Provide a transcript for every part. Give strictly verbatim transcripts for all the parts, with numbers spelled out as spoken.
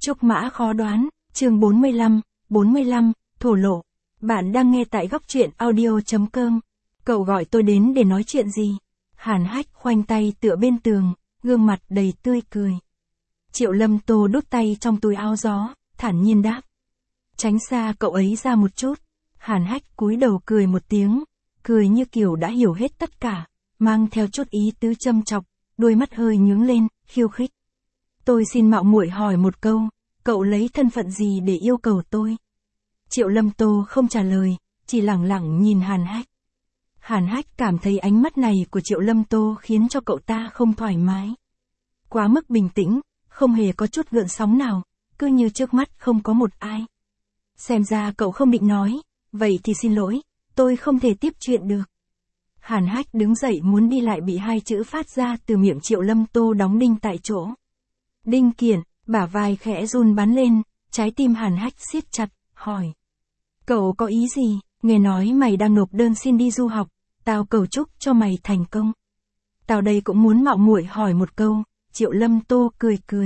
Trúc mã khó đoán, chương bốn mươi lăm, bốn mươi lăm, thổ lộ. Bạn đang nghe tại góc truyện audio.com. Cậu gọi tôi đến để nói chuyện gì? Hàn Hách khoanh tay tựa bên tường, gương mặt đầy tươi cười. Triệu Lâm Tô đút tay trong túi áo gió, thản nhiên đáp. Tránh xa cậu ấy ra một chút. Hàn Hách cúi đầu cười một tiếng, cười như kiểu đã hiểu hết tất cả, mang theo chút ý tứ châm chọc, đôi mắt hơi nhướng lên, khiêu khích. Tôi xin mạo muội hỏi một câu, cậu lấy thân phận gì để yêu cầu tôi? Triệu Lâm Tô không trả lời, chỉ lẳng lặng nhìn Hàn Hách. Hàn Hách cảm thấy ánh mắt này của Triệu Lâm Tô khiến cho cậu ta không thoải mái. Quá mức bình tĩnh, không hề có chút gợn sóng nào, cứ như trước mắt không có một ai. Xem ra cậu không định nói, vậy thì xin lỗi, tôi không thể tiếp chuyện được. Hàn Hách đứng dậy muốn đi lại bị hai chữ phát ra từ miệng Triệu Lâm Tô đóng đinh tại chỗ. Đinh Kiển, bả vai khẽ run bắn lên, trái tim Hàn Hách siết chặt, hỏi. Cậu có ý gì, nghe nói mày đang nộp đơn xin đi du học, tao cầu chúc cho mày thành công. Tao đây cũng muốn mạo muội hỏi một câu, Triệu Lâm Tô cười cười.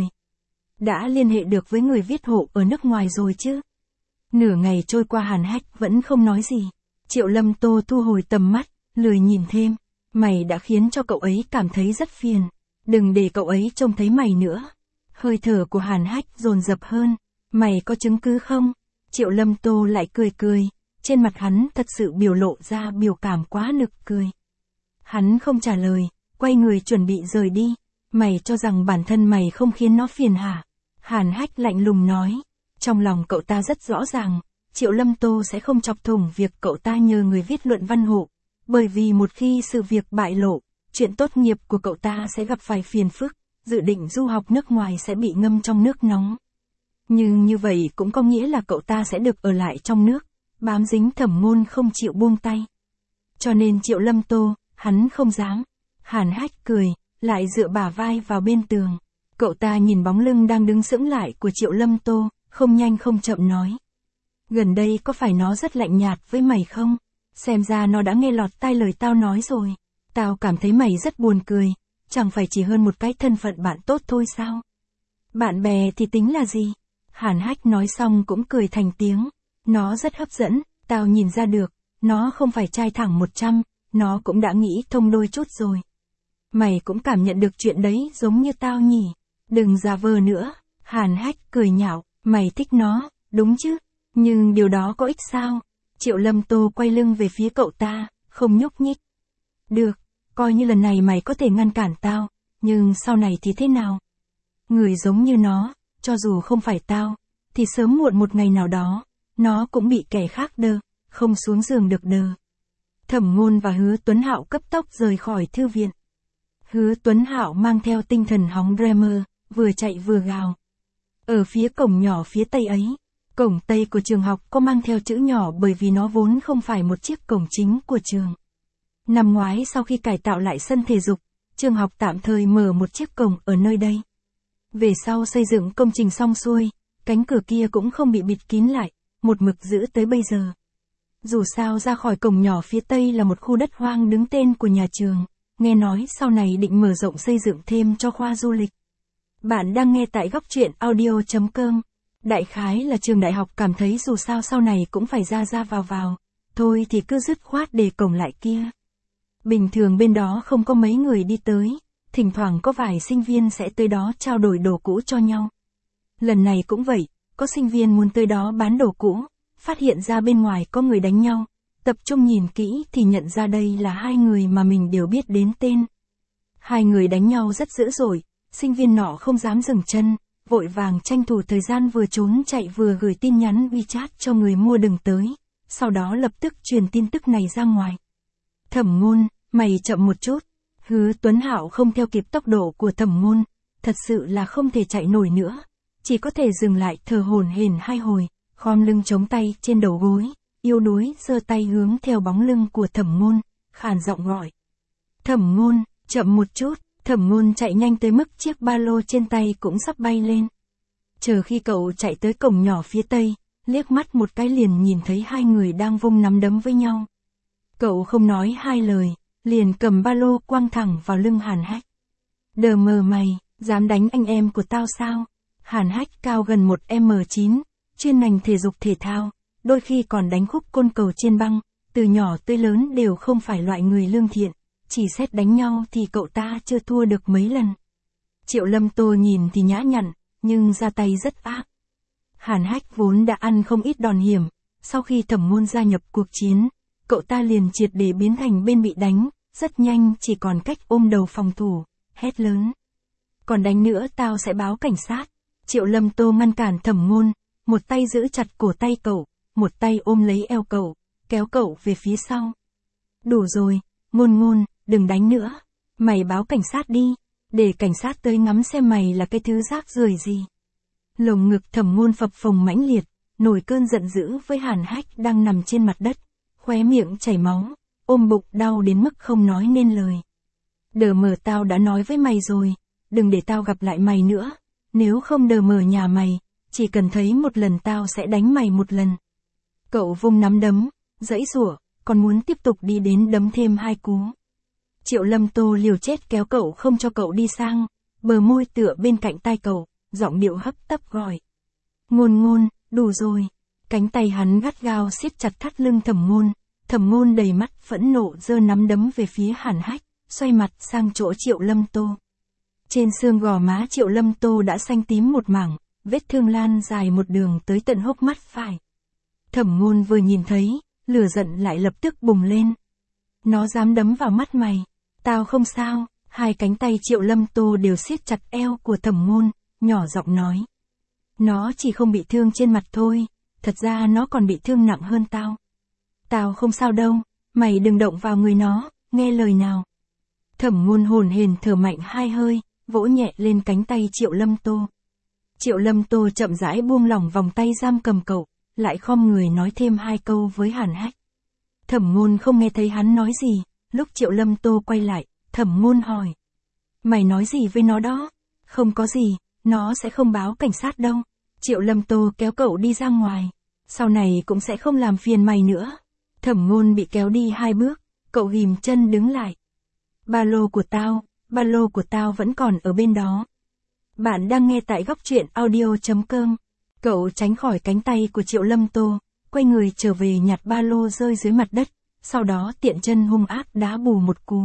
Đã liên hệ được với người viết hộ ở nước ngoài rồi chứ? Nửa ngày trôi qua Hàn Hách vẫn không nói gì. Triệu Lâm Tô thu hồi tầm mắt, lười nhìn thêm. Mày đã khiến cho cậu ấy cảm thấy rất phiền. Đừng để cậu ấy trông thấy mày nữa. Hơi thở của Hàn Hách dồn dập hơn. Mày có chứng cứ không? Triệu Lâm Tô lại cười cười. Trên mặt hắn thật sự biểu lộ ra biểu cảm quá nực cười. Hắn không trả lời, quay người chuẩn bị rời đi. Mày cho rằng bản thân mày không khiến nó phiền hả? Hàn Hách lạnh lùng nói. Trong lòng cậu ta rất rõ ràng, Triệu Lâm Tô sẽ không chọc thủng việc cậu ta nhờ người viết luận văn hộ. Bởi vì một khi sự việc bại lộ, chuyện tốt nghiệp của cậu ta sẽ gặp phải phiền phức, dự định du học nước ngoài sẽ bị ngâm trong nước nóng. Nhưng như vậy cũng có nghĩa là cậu ta sẽ được ở lại trong nước, bám dính Thẩm Ngôn không chịu buông tay. Cho nên Triệu Lâm Tô, hắn không dám. Hàn Hách cười, lại dựa bả vai vào bên tường. Cậu ta nhìn bóng lưng đang đứng sững lại của Triệu Lâm Tô, không nhanh không chậm nói. Gần đây có phải nó rất lạnh nhạt với mày không? Xem ra nó đã nghe lọt tai lời tao nói rồi. Tao cảm thấy mày rất buồn cười, chẳng phải chỉ hơn một cái thân phận bạn tốt thôi sao? Bạn bè thì tính là gì? Hàn Hách nói xong cũng cười thành tiếng. Nó rất hấp dẫn, tao nhìn ra được, nó không phải trai thẳng một trăm, nó cũng đã nghĩ thông đôi chút rồi. Mày cũng cảm nhận được chuyện đấy giống như tao nhỉ? Đừng giả vờ nữa. Hàn Hách cười nhạo, mày thích nó, đúng chứ? Nhưng điều đó có ích sao? Triệu Lâm Tô quay lưng về phía cậu ta, không nhúc nhích. Được, coi như lần này mày có thể ngăn cản tao, nhưng sau này thì thế nào? Người giống như nó, cho dù không phải tao, thì sớm muộn một ngày nào đó, nó cũng bị kẻ khác đơ, không xuống giường được đờ. Thẩm Ngôn và Hứa Tuấn Hạo cấp tốc rời khỏi thư viện. Hứa Tuấn Hạo mang theo tinh thần hóng Dreamer, vừa chạy vừa gào. Ở phía cổng nhỏ phía tây ấy, cổng tây của trường học có mang theo chữ nhỏ bởi vì nó vốn không phải một chiếc cổng chính của trường. Năm ngoái sau khi cải tạo lại sân thể dục, trường học tạm thời mở một chiếc cổng ở nơi đây. Về sau xây dựng công trình xong xuôi, cánh cửa kia cũng không bị bịt kín lại, một mực giữ tới bây giờ. Dù sao ra khỏi cổng nhỏ phía tây là một khu đất hoang đứng tên của nhà trường, nghe nói sau này định mở rộng xây dựng thêm cho khoa du lịch. Bạn đang nghe tại góc truyện audio.com. Đại khái là trường đại học cảm thấy dù sao sau này cũng phải ra ra vào vào, thôi thì cứ dứt khoát để cổng lại kia. Bình thường bên đó không có mấy người đi tới, thỉnh thoảng có vài sinh viên sẽ tới đó trao đổi đồ cũ cho nhau. Lần này cũng vậy, có sinh viên muốn tới đó bán đồ cũ, phát hiện ra bên ngoài có người đánh nhau, tập trung nhìn kỹ thì nhận ra đây là hai người mà mình đều biết đến tên. Hai người đánh nhau rất dữ dội, sinh viên nọ không dám dừng chân, vội vàng tranh thủ thời gian vừa trốn chạy vừa gửi tin nhắn WeChat cho người mua đừng tới, sau đó lập tức truyền tin tức này ra ngoài. Thẩm Ngôn, mày chậm một chút. Hứa Tuấn Hạo không theo kịp tốc độ của Thẩm Ngôn, thật sự là không thể chạy nổi nữa, chỉ có thể dừng lại thở hổn hển hai hồi, khom lưng chống tay trên đầu gối, yếu đuối giơ tay hướng theo bóng lưng của Thẩm Ngôn, khàn giọng gọi. Thẩm Ngôn, chậm một chút. Thẩm Ngôn chạy nhanh tới mức chiếc ba lô trên tay cũng sắp bay lên. Chờ khi cậu chạy tới cổng nhỏ phía tây, liếc mắt một cái liền nhìn thấy hai người đang vung nắm đấm với nhau. Cậu không nói hai lời, liền cầm ba lô quăng thẳng vào lưng Hàn Hách. Đờ mờ mày, dám đánh anh em của tao sao? Hàn Hách cao gần một mét chín, chuyên ngành thể dục thể thao, đôi khi còn đánh khúc côn cầu trên băng, từ nhỏ tới lớn đều không phải loại người lương thiện, chỉ xét đánh nhau thì cậu ta chưa thua được mấy lần. Triệu Lâm Tô nhìn thì nhã nhặn, nhưng ra tay rất ác. Hàn Hách vốn đã ăn không ít đòn hiểm, sau khi Thẩm Ngôn gia nhập cuộc chiến, cậu ta liền triệt để biến thành bên bị đánh, rất nhanh chỉ còn cách ôm đầu phòng thủ, hét lớn. Còn đánh nữa tao sẽ báo cảnh sát. Triệu Lâm Tô ngăn cản Thẩm Ngôn, một tay giữ chặt cổ tay cậu, một tay ôm lấy eo cậu, kéo cậu về phía sau. Đủ rồi, Ngôn Ngôn, đừng đánh nữa. Mày báo cảnh sát đi, để cảnh sát tới ngắm xem mày là cái thứ rác rưởi gì. Lồng ngực Thẩm Ngôn phập phồng mãnh liệt, nổi cơn giận dữ với Hàn Hách đang nằm trên mặt đất, khóe miệng chảy máu, ôm bụng đau đến mức không nói nên lời. Đờ mờ tao đã nói với mày rồi, đừng để tao gặp lại mày nữa, nếu không đờ mờ nhà mày, chỉ cần thấy một lần tao sẽ đánh mày một lần. Cậu vung nắm đấm, giãy giụa, còn muốn tiếp tục đi đến đấm thêm hai cú. Triệu Lâm Tô liều chết kéo cậu không cho cậu đi sang, bờ môi tựa bên cạnh tai cậu, giọng điệu hấp tấp gọi. Ngôn Ngôn, đủ rồi. Cánh tay hắn gắt gao siết chặt thắt lưng Thẩm Ngôn, Thẩm Ngôn đầy mắt phẫn nộ giơ nắm đấm về phía Hàn Hách, xoay mặt sang chỗ Triệu Lâm Tô. Trên xương gò má Triệu Lâm Tô đã xanh tím một mảng, vết thương lan dài một đường tới tận hốc mắt phải. Thẩm Ngôn vừa nhìn thấy, lửa giận lại lập tức bùng lên. Nó dám đấm vào mắt mày, tao không sao. Hai cánh tay Triệu Lâm Tô đều siết chặt eo của Thẩm Ngôn, nhỏ giọng nói. Nó chỉ không bị thương trên mặt thôi, thật ra nó còn bị thương nặng hơn tao. Tao không sao đâu, mày đừng động vào người nó, nghe lời nào. Thẩm Ngôn hồn hển thở mạnh hai hơi, vỗ nhẹ lên cánh tay Triệu Lâm Tô. Triệu Lâm Tô chậm rãi buông lỏng vòng tay giam cầm cậu, lại khom người nói thêm hai câu với Hàn Hách. Thẩm Ngôn không nghe thấy hắn nói gì, lúc Triệu Lâm Tô quay lại, Thẩm Ngôn hỏi. Mày nói gì với nó đó? Không có gì, nó sẽ không báo cảnh sát đâu. Triệu Lâm Tô kéo cậu đi ra ngoài, sau này cũng sẽ không làm phiền mày nữa. Thẩm Ngôn bị kéo đi hai bước, cậu ghìm chân đứng lại. Ba lô của tao, ba lô của tao vẫn còn ở bên đó. Bạn đang nghe tại góc truyện audio chấm com. Cậu tránh khỏi cánh tay của Triệu Lâm Tô, quay người trở về nhặt ba lô rơi dưới mặt đất, sau đó tiện chân hung ác đá bù một cú.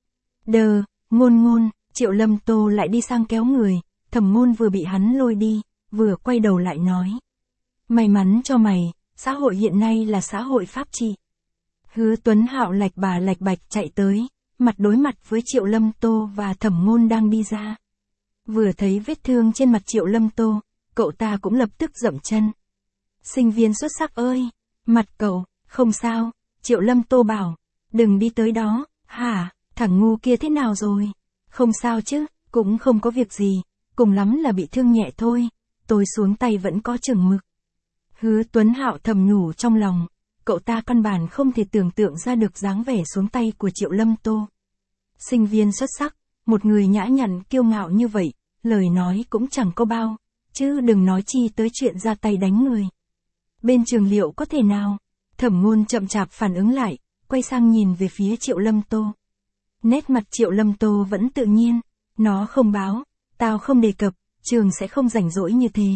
Đờ, Ngôn Ngôn, Triệu Lâm Tô lại đi sang kéo người, Thẩm Ngôn vừa bị hắn lôi đi, vừa quay đầu lại nói. May mắn cho mày, xã hội hiện nay là xã hội pháp trị. Hứa Tuấn Hạo lạch bà lạch bạch chạy tới, mặt đối mặt với Triệu Lâm Tô và Thẩm Ngôn đang đi ra. Vừa thấy vết thương trên mặt Triệu Lâm Tô, cậu ta cũng lập tức dậm chân. Sinh viên xuất sắc ơi, mặt cậu, không sao, Triệu Lâm Tô bảo, đừng đi tới đó. Hả, thằng ngu kia thế nào rồi? Không sao chứ, cũng không có việc gì, cùng lắm là bị thương nhẹ thôi, tôi xuống tay vẫn có chừng mực. Hứa Tuấn Hạo thầm nhủ trong lòng, cậu ta căn bản không thể tưởng tượng ra được dáng vẻ xuống tay của Triệu Lâm Tô. Sinh viên xuất sắc, một người nhã nhặn kiêu ngạo như vậy, lời nói cũng chẳng có bao, chứ đừng nói chi tới chuyện ra tay đánh người. Bên trường liệu có thể nào? Thẩm Ngôn chậm chạp phản ứng lại, quay sang nhìn về phía Triệu Lâm Tô. Nét mặt Triệu Lâm Tô vẫn tự nhiên, nó không báo, tao không đề cập, trường sẽ không rảnh rỗi như thế.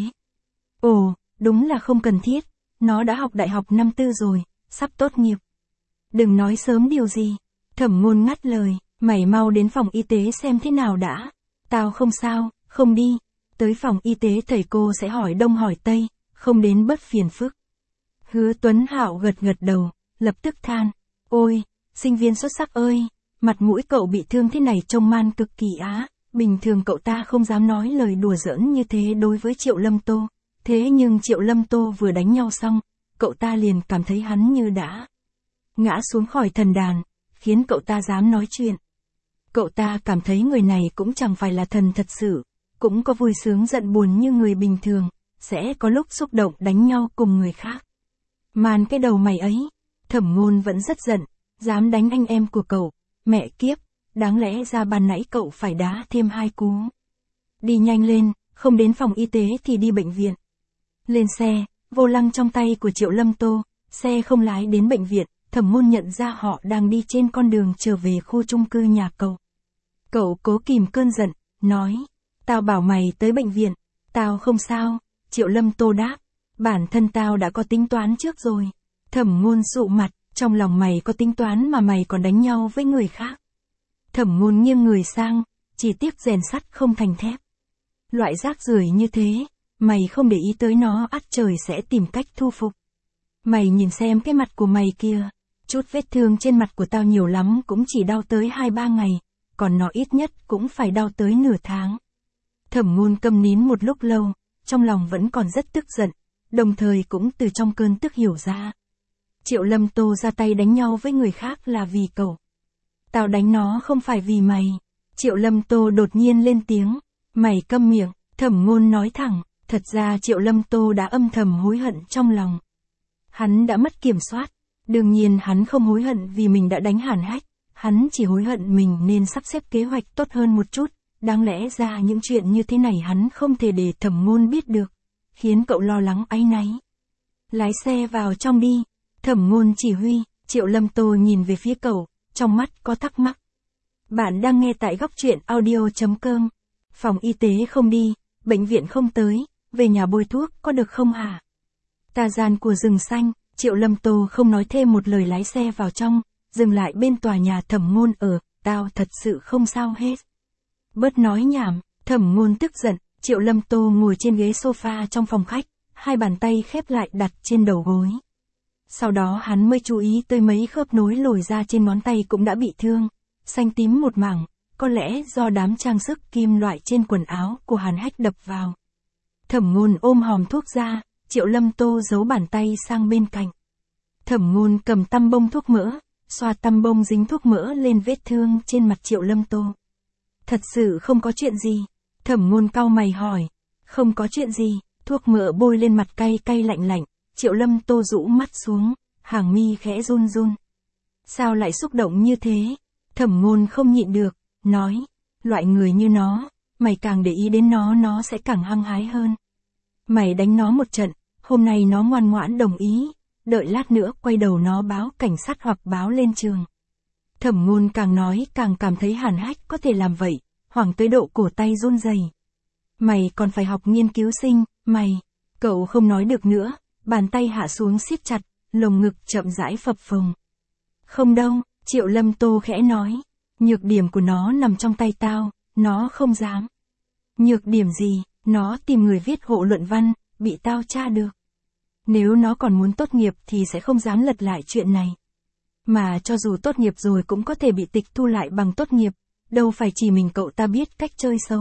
Ồ, đúng là không cần thiết, nó đã học đại học năm tư rồi, sắp tốt nghiệp. Đừng nói sớm điều gì. Thẩm Ngôn ngắt lời, mày mau đến phòng y tế xem thế nào đã. Tao không sao, không đi. Tới phòng y tế thầy cô sẽ hỏi đông hỏi tây, không đến bất phiền phức. Hứa Tuấn Hạo gật gật đầu, lập tức than. Ôi, sinh viên xuất sắc ơi, mặt mũi cậu bị thương thế này trông man cực kỳ á. Bình thường cậu ta không dám nói lời đùa giỡn như thế đối với Triệu Lâm Tô. Thế nhưng Triệu Lâm Tô vừa đánh nhau xong, cậu ta liền cảm thấy hắn như đã ngã xuống khỏi thần đàn, khiến cậu ta dám nói chuyện. Cậu ta cảm thấy người này cũng chẳng phải là thần thật sự, cũng có vui sướng giận buồn như người bình thường, sẽ có lúc xúc động đánh nhau cùng người khác. Man cái đầu mày ấy, Thẩm Ngôn vẫn rất giận, dám đánh anh em của cậu, mẹ kiếp, đáng lẽ ra ban nãy cậu phải đá thêm hai cú. Đi nhanh lên, không đến phòng y tế thì đi bệnh viện. Lên xe, vô lăng trong tay của Triệu Lâm Tô, xe không lái đến bệnh viện, Thẩm Ngôn nhận ra họ đang đi trên con đường trở về khu chung cư nhà cậu. Cậu cố kìm cơn giận, nói, tao bảo mày tới bệnh viện, Tao không sao, Triệu Lâm Tô đáp. Bản thân tao đã có tính toán trước rồi. Thẩm Ngôn sụ mặt, trong lòng mày có tính toán mà mày còn đánh nhau với người khác. Thẩm Ngôn nghiêng người sang, chỉ tiếc rèn sắt không thành thép. Loại rác rưởi như thế, mày không để ý tới nó ắt trời sẽ tìm cách thu phục. Mày nhìn xem cái mặt của mày kia, chút vết thương trên mặt của tao nhiều lắm cũng chỉ đau tới hai ba ngày, còn nó ít nhất cũng phải đau tới nửa tháng. Thẩm Ngôn câm nín một lúc lâu, trong lòng vẫn còn rất tức giận, đồng thời cũng từ trong cơn tức hiểu ra. Triệu Lâm Tô ra tay đánh nhau với người khác là vì cậu. Tao đánh nó không phải vì mày. Triệu Lâm Tô đột nhiên lên tiếng. Mày câm miệng, Thẩm Ngôn nói thẳng, thật ra Triệu Lâm Tô đã âm thầm hối hận trong lòng. Hắn đã mất kiểm soát, đương nhiên hắn không hối hận vì mình đã đánh Hàn Hách, hắn chỉ hối hận mình nên sắp xếp kế hoạch tốt hơn một chút, đáng lẽ ra những chuyện như thế này hắn không thể để Thẩm Ngôn biết được, khiến cậu lo lắng áy náy. Lái xe vào trong đi, Thẩm Ngôn chỉ huy. Triệu Lâm Tô nhìn về phía cậu, trong mắt có thắc mắc. Bạn đang nghe tại góc truyện audio chấm com. Phòng y tế không đi, bệnh viện không tới, về nhà bôi thuốc có được không hả? Ta gian của rừng xanh, Triệu Lâm Tô không nói thêm một lời lái xe vào trong, dừng lại bên tòa nhà Thẩm Ngôn ở, tao thật sự không sao hết. Bớt nói nhảm, Thẩm Ngôn tức giận, Triệu Lâm Tô ngồi trên ghế sofa trong phòng khách, hai bàn tay khép lại đặt trên đầu gối. Sau đó hắn mới chú ý tới mấy khớp nối lồi ra trên ngón tay cũng đã bị thương, xanh tím một mảng, có lẽ do đám trang sức kim loại trên quần áo của Hàn Hách đập vào. Thẩm Ngôn ôm hòm thuốc ra, Triệu Lâm Tô giấu bàn tay sang bên cạnh. Thẩm Ngôn cầm tăm bông thuốc mỡ, xoa tăm bông dính thuốc mỡ lên vết thương trên mặt Triệu Lâm Tô. Thật sự không có chuyện gì. Thẩm Ngôn cau mày hỏi. Không có chuyện gì, thuốc mỡ bôi lên mặt cay cay lạnh lạnh. Triệu Lâm Tô rũ mắt xuống, hàng mi khẽ run run. Sao lại xúc động như thế? Thẩm Ngôn không nhịn được, nói, loại người như nó, mày càng để ý đến nó nó sẽ càng hăng hái hơn. Mày đánh nó một trận, hôm nay nó ngoan ngoãn đồng ý, đợi lát nữa quay đầu nó báo cảnh sát hoặc báo lên trường. Thẩm Ngôn càng nói càng cảm thấy Hàn Hách có thể làm vậy, hoảng tới độ cổ tay run rẩy. Mày còn phải học nghiên cứu sinh, mày, cậu không nói được nữa. Bàn tay hạ xuống siết chặt, lồng ngực chậm rãi phập phồng. Không đâu, Triệu Lâm Tô khẽ nói. Nhược điểm của nó nằm trong tay tao, nó không dám. Nhược điểm gì, nó tìm người viết hộ luận văn, bị tao tra được. Nếu nó còn muốn tốt nghiệp thì sẽ không dám lật lại chuyện này. Mà cho dù tốt nghiệp rồi cũng có thể bị tịch thu lại bằng tốt nghiệp, đâu phải chỉ mình cậu ta biết cách chơi xấu.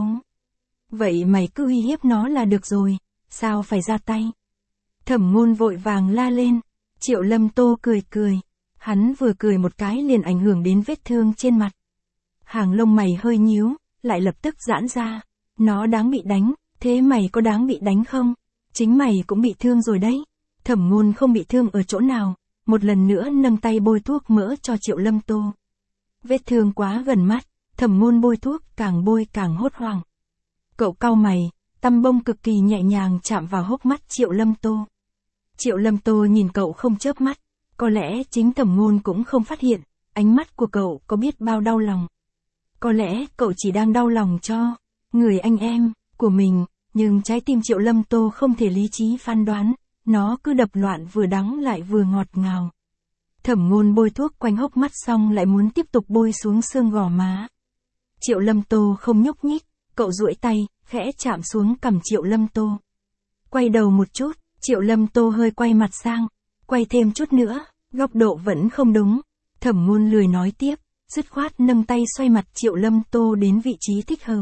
Vậy mày cứ uy hiếp nó là được rồi, sao phải ra tay? Thẩm Ngôn vội vàng la lên. Triệu Lâm Tô cười cười. Hắn vừa cười một cái liền ảnh hưởng đến vết thương trên mặt. Hàng lông mày hơi nhíu, lại lập tức giãn ra. Nó đáng bị đánh, thế mày có đáng bị đánh không? Chính mày cũng bị thương rồi đấy. Thẩm Ngôn không bị thương ở chỗ nào, một lần nữa nâng tay bôi thuốc mỡ cho Triệu Lâm Tô. Vết thương quá gần mắt, Thẩm Ngôn bôi thuốc càng bôi càng hốt hoảng. Cậu cau mày, tăm bông cực kỳ nhẹ nhàng chạm vào hốc mắt Triệu Lâm Tô. Triệu Lâm Tô nhìn cậu không chớp mắt, có lẽ chính Thẩm Ngôn cũng không phát hiện, ánh mắt của cậu có biết bao đau lòng. Có lẽ cậu chỉ đang đau lòng cho người anh em của mình, nhưng trái tim Triệu Lâm Tô không thể lý trí phán đoán, nó cứ đập loạn vừa đắng lại vừa ngọt ngào. Thẩm Ngôn bôi thuốc quanh hốc mắt xong lại muốn tiếp tục bôi xuống xương gò má. Triệu Lâm Tô không nhúc nhích, cậu duỗi tay, khẽ chạm xuống cằm Triệu Lâm Tô. Quay đầu một chút. Triệu Lâm Tô hơi quay mặt sang, quay thêm chút nữa, góc độ vẫn không đúng. Thẩm Ngôn lười nói tiếp, dứt khoát nâng tay xoay mặt Triệu Lâm Tô đến vị trí thích hợp.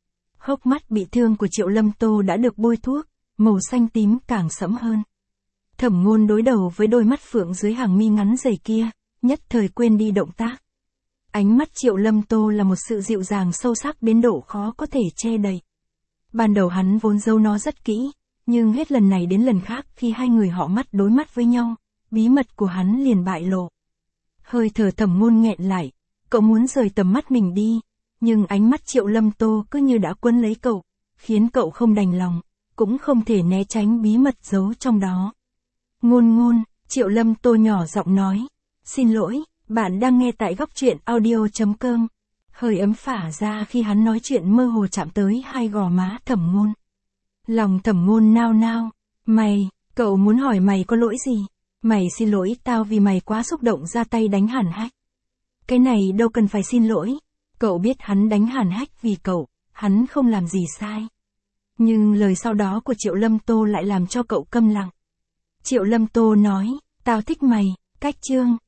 Hốc mắt bị thương của Triệu Lâm Tô đã được bôi thuốc, màu xanh tím càng sẫm hơn. Thẩm Ngôn đối đầu với đôi mắt phượng dưới hàng mi ngắn dày kia, nhất thời quên đi động tác. Ánh mắt Triệu Lâm Tô là một sự dịu dàng sâu sắc đến độ khó có thể che đậy. Ban đầu hắn vốn giấu nó rất kỹ. Nhưng hết lần này đến lần khác khi hai người họ mắt đối mắt với nhau, bí mật của hắn liền bại lộ. Hơi thở Thẩm Ngôn nghẹn lại, cậu muốn rời tầm mắt mình đi, nhưng ánh mắt Triệu Lâm Tô cứ như đã quấn lấy cậu, khiến cậu không đành lòng, cũng không thể né tránh bí mật giấu trong đó. Ngôn Ngôn, Triệu Lâm Tô nhỏ giọng nói, xin lỗi, bạn đang nghe tại góc truyện audio chấm com. Hơi ấm phả ra khi hắn nói chuyện mơ hồ chạm tới hai gò má Thẩm Ngôn. Lòng Thẩm Ngôn nao nao. Mày, cậu muốn hỏi mày có lỗi gì? Mày xin lỗi tao vì mày quá xúc động ra tay đánh Hàn Hách. Cái này đâu cần phải xin lỗi. Cậu biết hắn đánh Hàn Hách vì cậu, hắn không làm gì sai. Nhưng lời sau đó của Triệu Lâm Tô lại làm cho cậu câm lặng. Triệu Lâm Tô nói, tao thích mày, Cách Chương.